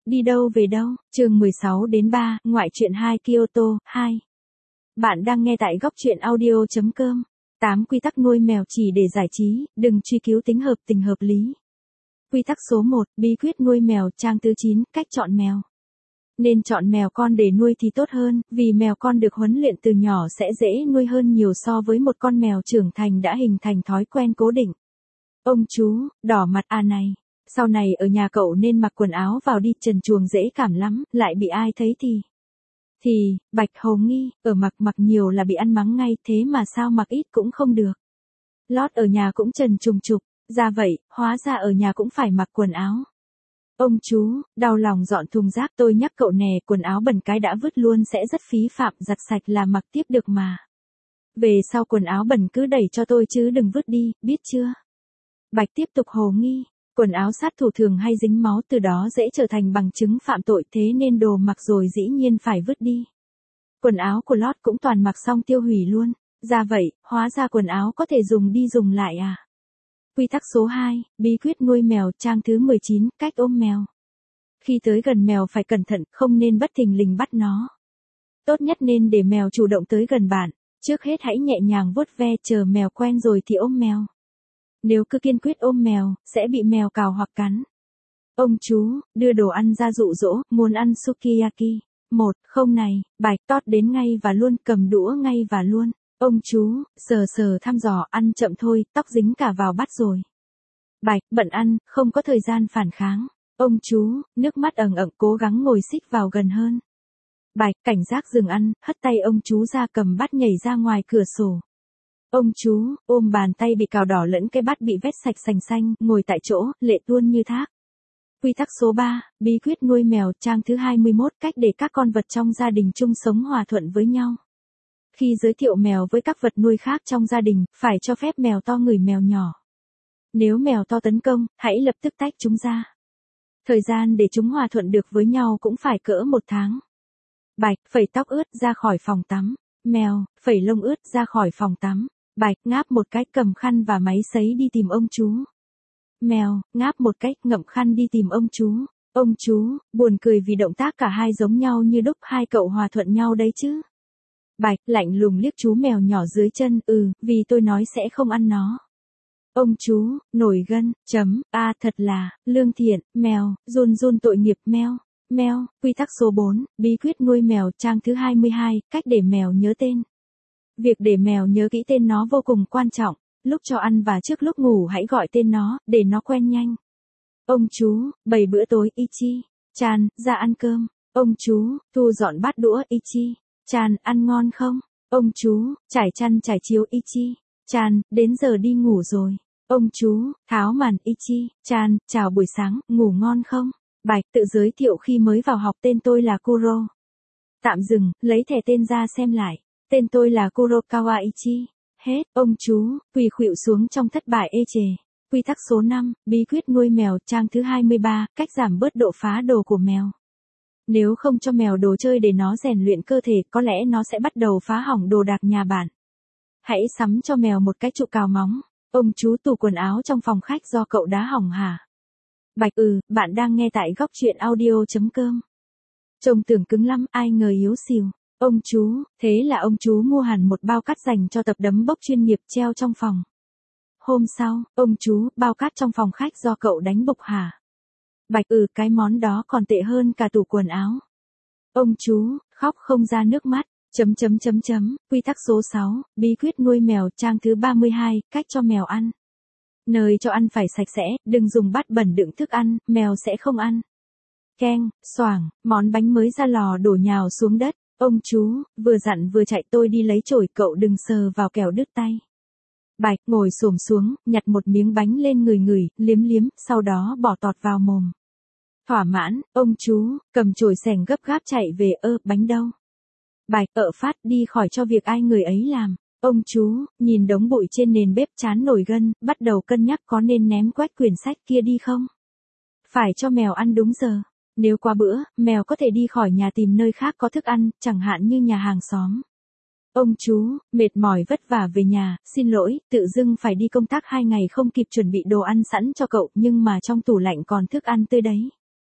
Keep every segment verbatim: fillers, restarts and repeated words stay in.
Đi đâu về đâu, chương mười sáu đến ba, ngoại truyện hai Kyoto, hai. Bạn đang nghe tại góc truyện audio chấm com. tám quy tắc nuôi mèo chỉ để giải trí, đừng truy cứu tính hợp tình hợp lý. Quy tắc số một, bí quyết nuôi mèo, trang thứ chín, cách chọn mèo. Nên chọn mèo con để nuôi thì tốt hơn, vì mèo con được huấn luyện từ nhỏ sẽ dễ nuôi hơn nhiều so với một con mèo trưởng thành đã hình thành thói quen cố định. Ông chú, đỏ mặt à này. Sau này ở nhà cậu nên mặc quần áo vào đi, trần truồng dễ cảm lắm, lại bị ai thấy thì... Thì, Bạch Hầu nghi, ở mặc mặc nhiều là bị ăn mắng ngay, thế mà sao mặc ít cũng không được. Lót ở nhà cũng trần trùng trục, ra vậy, hóa ra ở nhà cũng phải mặc quần áo. Ông chú, đau lòng dọn thùng rác, tôi nhắc cậu nè, quần áo bẩn cái đã vứt luôn sẽ rất phí phạm, giặt sạch là mặc tiếp được mà. Về sau quần áo bẩn cứ đẩy cho tôi chứ đừng vứt đi, biết chưa? Bạch tiếp tục hồ nghi. Quần áo sát thủ thường hay dính máu, từ đó dễ trở thành bằng chứng phạm tội, thế nên đồ mặc rồi dĩ nhiên phải vứt đi. Quần áo của Lót cũng toàn mặc xong tiêu hủy luôn. Ra vậy, hóa ra quần áo có thể dùng đi dùng lại à? Quy tắc số hai, bí quyết nuôi mèo, trang thứ mười chín, cách ôm mèo. Khi tới gần mèo phải cẩn thận, không nên bất thình lình bắt nó. Tốt nhất nên để mèo chủ động tới gần bạn. Trước hết hãy nhẹ nhàng vuốt ve, chờ mèo quen rồi thì ôm mèo. Nếu cứ kiên quyết ôm mèo, sẽ bị mèo cào hoặc cắn. Ông chú, đưa đồ ăn ra dụ dỗ, muốn ăn sukiyaki. Một, không này, Bạch tót đến ngay và luôn, cầm đũa ngay và luôn. Ông chú, sờ sờ thăm dò, ăn chậm thôi, tóc dính cả vào bát rồi. Bạch, bận ăn, không có thời gian phản kháng. Ông chú, nước mắt ẩn ẩn, cố gắng ngồi xích vào gần hơn. Bạch, cảnh giác dừng ăn, hất tay ông chú ra, cầm bát nhảy ra ngoài cửa sổ. Ông chú, ôm bàn tay bị cào đỏ lẫn cái bát bị vét sạch sành xanh, ngồi tại chỗ, lệ tuôn như thác. Quy tắc số ba, bí quyết nuôi mèo, trang thứ hai mươi mốt, cách để các con vật trong gia đình chung sống hòa thuận với nhau. Khi giới thiệu mèo với các vật nuôi khác trong gia đình, phải cho phép mèo to ngửi mèo nhỏ. Nếu mèo to tấn công, hãy lập tức tách chúng ra. Thời gian để chúng hòa thuận được với nhau cũng phải cỡ một tháng. Bạch, phẩy tóc ướt ra khỏi phòng tắm. Mèo, phẩy lông ướt ra khỏi phòng tắm. Bạch, ngáp một cái, cầm khăn và máy sấy đi tìm ông chú. Mèo, ngáp một cái, ngậm khăn đi tìm ông chú. Ông chú, buồn cười vì động tác cả hai giống nhau như đúc, hai cậu hòa thuận nhau đấy chứ. Bạch, lạnh lùng liếc chú mèo nhỏ dưới chân, ừ, vì tôi nói sẽ không ăn nó. Ông chú, nổi gân, chấm, a à, thật là, lương thiện, mèo, run run tội nghiệp mèo. Mèo, quy tắc số bốn, bí quyết nuôi mèo, trang thứ hai mươi hai, cách để mèo nhớ tên. Việc để mèo nhớ kỹ tên nó vô cùng quan trọng, lúc cho ăn và trước lúc ngủ hãy gọi tên nó, để nó quen nhanh. Ông chú, bày bữa tối, Ichi, Chan, ra ăn cơm. Ông chú, thu dọn bát đũa, Ichi, Chan, ăn ngon không? Ông chú, trải chăn trải chiếu, Ichi, Chan, đến giờ đi ngủ rồi. Ông chú, tháo màn, Ichi, Chan, chào buổi sáng, ngủ ngon không? Bạch, tự giới thiệu khi mới vào học, tên tôi là Kuro. Tạm dừng, lấy thẻ tên ra xem lại. Tên tôi là Kurokawa Ichi. Hết, ông chú, quỳ khuỵu xuống trong thất bại ê chề. Quy tắc số năm, bí quyết nuôi mèo, trang thứ hai mươi ba, cách giảm bớt độ phá đồ của mèo. Nếu không cho mèo đồ chơi để nó rèn luyện cơ thể, có lẽ nó sẽ bắt đầu phá hỏng đồ đạc nhà bạn. Hãy sắm cho mèo một cái trụ cào móng. Ông chú, tủ quần áo trong phòng khách do cậu đá hỏng hả? Bạch, ừ, bạn đang nghe tại góc truyện audio chấm com. Trông tưởng cứng lắm, ai ngờ yếu xìu. Ông chú, thế là ông chú mua hẳn một bao cát dành cho tập đấm bốc chuyên nghiệp treo trong phòng. Hôm sau, ông chú, bao cát trong phòng khách do cậu đánh bục hả? Bạch, ừ, cái món đó còn tệ hơn cả tủ quần áo. Ông chú, khóc không ra nước mắt, chấm chấm chấm chấm, quy tắc số sáu, bí quyết nuôi mèo, trang thứ ba mươi hai, cách cho mèo ăn. Nơi cho ăn phải sạch sẽ, đừng dùng bát bẩn đựng thức ăn, mèo sẽ không ăn. Keng, xoảng, món bánh mới ra lò đổ nhào xuống đất. Ông chú, vừa dặn vừa chạy, tôi đi lấy chổi, cậu đừng sờ vào kẻo đứt tay. Bạch, ngồi xổm xuống, nhặt một miếng bánh lên ngửi ngửi, liếm liếm, sau đó bỏ tọt vào mồm. Thỏa mãn, ông chú, cầm chổi xẻng gấp gáp chạy về, ơ, bánh đâu? Bạch, ợ phát, đi khỏi cho việc ai người ấy làm. Ông chú, nhìn đống bụi trên nền bếp chán nổi gân, bắt đầu cân nhắc có nên ném quét quyển sách kia đi không? Phải cho mèo ăn đúng giờ. Nếu qua bữa, mèo có thể đi khỏi nhà tìm nơi khác có thức ăn, chẳng hạn như nhà hàng xóm. Ông chú, mệt mỏi vất vả về nhà, xin lỗi, tự dưng phải đi công tác hai ngày không kịp chuẩn bị đồ ăn sẵn cho cậu, nhưng mà trong tủ lạnh còn thức ăn tươi đấy.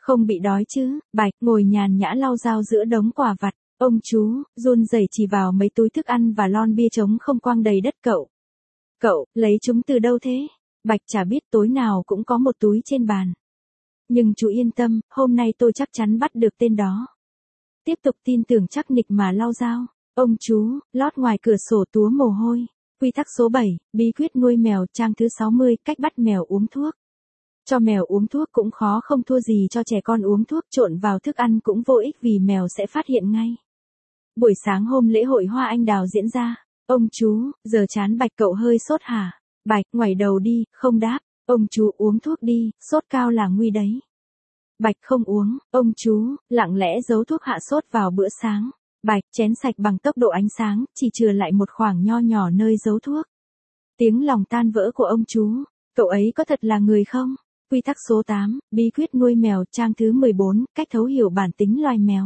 Không bị đói chứ, Bạch ngồi nhàn nhã lau dao giữa đống quả vặt. Ông chú, run rẩy chỉ vào mấy túi thức ăn và lon bia trống không quang đầy đất cậu. Cậu, lấy chúng từ đâu thế? Bạch chả biết tối nào cũng có một túi trên bàn. Nhưng chú yên tâm, hôm nay tôi chắc chắn bắt được tên đó. Tiếp tục tin tưởng chắc nịch mà lau dao. Ông chú, lót ngoài cửa sổ túa mồ hôi. Quy tắc số bảy, bí quyết nuôi mèo trang thứ sáu mươi, cách bắt mèo uống thuốc. Cho mèo uống thuốc cũng khó không thua gì cho trẻ con uống thuốc trộn vào thức ăn cũng vô ích vì mèo sẽ phát hiện ngay. Buổi sáng hôm lễ hội hoa anh đào diễn ra. Ông chú, giờ chán Bạch cậu hơi sốt hả? Bạch, ngoảnh đầu đi, không đáp. Ông chú uống thuốc đi, sốt cao là nguy đấy. Bạch không uống, ông chú, lặng lẽ giấu thuốc hạ sốt vào bữa sáng. Bạch, chén sạch bằng tốc độ ánh sáng, chỉ chừa lại một khoảng nho nhỏ nơi giấu thuốc. Tiếng lòng tan vỡ của ông chú, cậu ấy có thật là người không? Quy tắc số tám, bí quyết nuôi mèo trang thứ mười bốn, cách thấu hiểu bản tính loài mèo.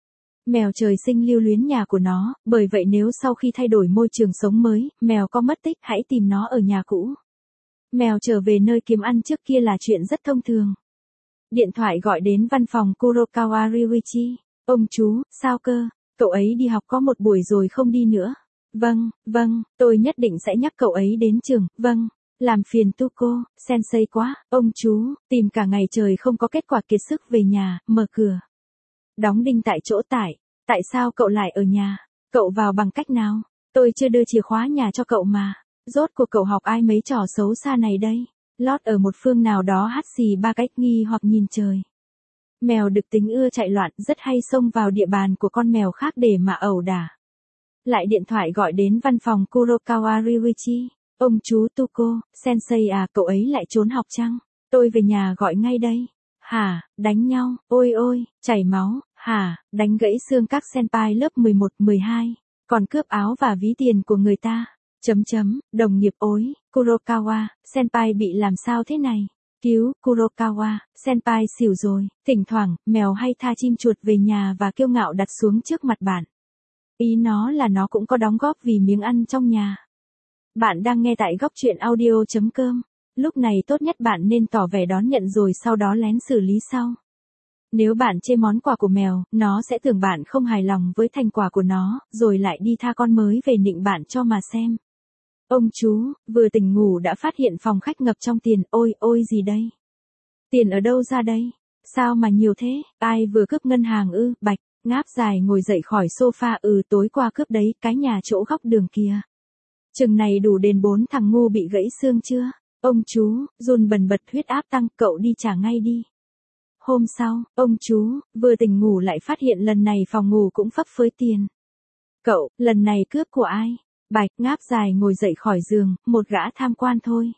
Mèo trời sinh lưu luyến nhà của nó, bởi vậy nếu sau khi thay đổi môi trường sống mới, mèo có mất tích, hãy tìm nó ở nhà cũ. Mèo trở về nơi kiếm ăn trước kia là chuyện rất thông thường. Điện thoại gọi đến văn phòng Kurokawa Ryuichi. Ông chú, sao cơ? Cậu ấy đi học có một buổi rồi không đi nữa. Vâng, vâng, tôi nhất định sẽ nhắc cậu ấy đến trường, vâng. Làm phiền Tuko, sensei quá, ông chú, tìm cả ngày trời không có kết quả kiệt sức về nhà, mở cửa. Đóng đinh tại chỗ tải, tại sao cậu lại ở nhà? Cậu vào bằng cách nào? Tôi chưa đưa chìa khóa nhà cho cậu mà. Rốt cuộc cậu học ai mấy trò xấu xa này đây? Lót ở một phương nào đó hắt xì ba cách nghi hoặc nhìn trời. Mèo được tính ưa chạy loạn, rất hay xông vào địa bàn của con mèo khác để mà ẩu đả. Lại điện thoại gọi đến văn phòng Kurokawa Ryuichi. Ông chú Tuko, sensei à, cậu ấy lại trốn học chăng? Tôi về nhà gọi ngay đây. Hả, đánh nhau, ôi ôi, chảy máu, hả, đánh gãy xương các senpai lớp mười một, mười hai, còn cướp áo và ví tiền của người ta. Chấm chấm, đồng nghiệp ối, Kurokawa, senpai bị làm sao thế này? Cứu, Kurokawa, senpai xỉu rồi. Thỉnh thoảng, mèo hay tha chim chuột về nhà và kiêu ngạo đặt xuống trước mặt bạn. Ý nó là nó cũng có đóng góp vì miếng ăn trong nhà. Bạn đang nghe tại góc truyện audio chấm com. Lúc này tốt nhất bạn nên tỏ vẻ đón nhận rồi sau đó lén xử lý sau. Nếu bạn chê món quà của mèo, nó sẽ tưởng bạn không hài lòng với thành quả của nó, rồi lại đi tha con mới về nịnh bạn cho mà xem. Ông chú, vừa tỉnh ngủ đã phát hiện phòng khách ngập trong tiền, ôi, ôi gì đây? Tiền ở đâu ra đây? Sao mà nhiều thế? Ai vừa cướp ngân hàng ư? Bạch, ngáp dài ngồi dậy khỏi sofa, ừ tối qua cướp đấy, cái nhà chỗ góc đường kia. Chừng này đủ đền bốn thằng ngu bị gãy xương chưa? Ông chú, run bần bật huyết áp tăng, cậu đi trả ngay đi. Hôm sau, ông chú, vừa tỉnh ngủ lại phát hiện lần này phòng ngủ cũng phấp phới tiền. Cậu, lần này cướp của ai? Bạch, ngáp dài ngồi dậy khỏi giường, một gã tham quan thôi.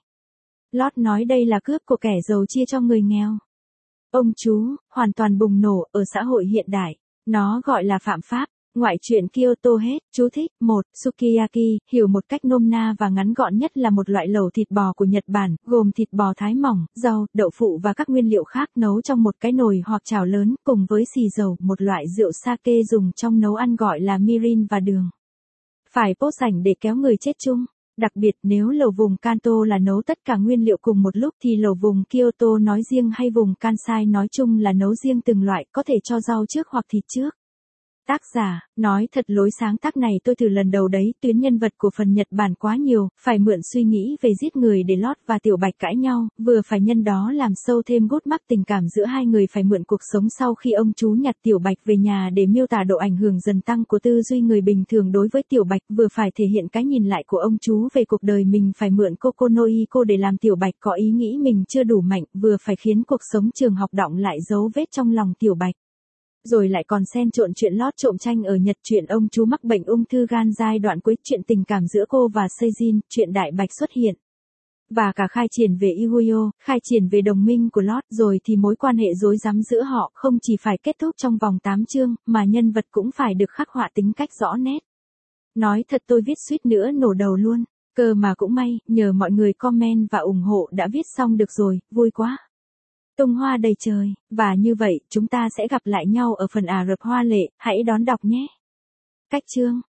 Lót nói đây là cướp của kẻ giàu chia cho người nghèo. Ông chú, hoàn toàn bùng nổ, ở xã hội hiện đại, nó gọi là phạm pháp. Ngoại truyện Kyoto hết, chú thích, một, Sukiyaki, hiểu một cách nôm na và ngắn gọn nhất là một loại lẩu thịt bò của Nhật Bản, gồm thịt bò thái mỏng, rau, đậu phụ và các nguyên liệu khác nấu trong một cái nồi hoặc chảo lớn, cùng với xì dầu, một loại rượu sake dùng trong nấu ăn gọi là mirin và đường. Phải pốt rảnh để kéo người chết chung. Đặc biệt nếu lẩu vùng Kanto là nấu tất cả nguyên liệu cùng một lúc thì lẩu vùng Kyoto nói riêng hay vùng Kansai nói chung là nấu riêng từng loại, có thể cho rau trước hoặc thịt trước. Tác giả, nói thật lối sáng tác này tôi thử lần đầu đấy, tuyến nhân vật của phần Nhật Bản quá nhiều, phải mượn suy nghĩ về giết người để Lót và Tiểu Bạch cãi nhau, vừa phải nhân đó làm sâu thêm gút mắc tình cảm giữa hai người, phải mượn cuộc sống sau khi ông chú nhặt Tiểu Bạch về nhà để miêu tả độ ảnh hưởng dần tăng của tư duy người bình thường đối với Tiểu Bạch, vừa phải thể hiện cái nhìn lại của ông chú về cuộc đời mình, phải mượn Koko no Iko để làm Tiểu Bạch có ý nghĩ mình chưa đủ mạnh, vừa phải khiến cuộc sống trường học đọng lại dấu vết trong lòng Tiểu Bạch. Rồi lại còn xen trộn chuyện Lót trộm tranh ở Nhật, chuyện ông chú mắc bệnh ung thư gan giai đoạn cuối, chuyện tình cảm giữa cô và Seijin, chuyện Đại Bạch xuất hiện. Và cả khai triển về Iguyo, khai triển về đồng minh của Lót, rồi thì mối quan hệ rối rắm giữa họ không chỉ phải kết thúc trong vòng tám chương, mà nhân vật cũng phải được khắc họa tính cách rõ nét. Nói thật tôi viết suýt nữa nổ đầu luôn, cơ mà cũng may, nhờ mọi người comment và ủng hộ đã viết xong được rồi, vui quá. Tung hoa đầy trời, và như vậy, chúng ta sẽ gặp lại nhau ở phần Ả Rập Hoa lệ, hãy đón đọc nhé. Cách chương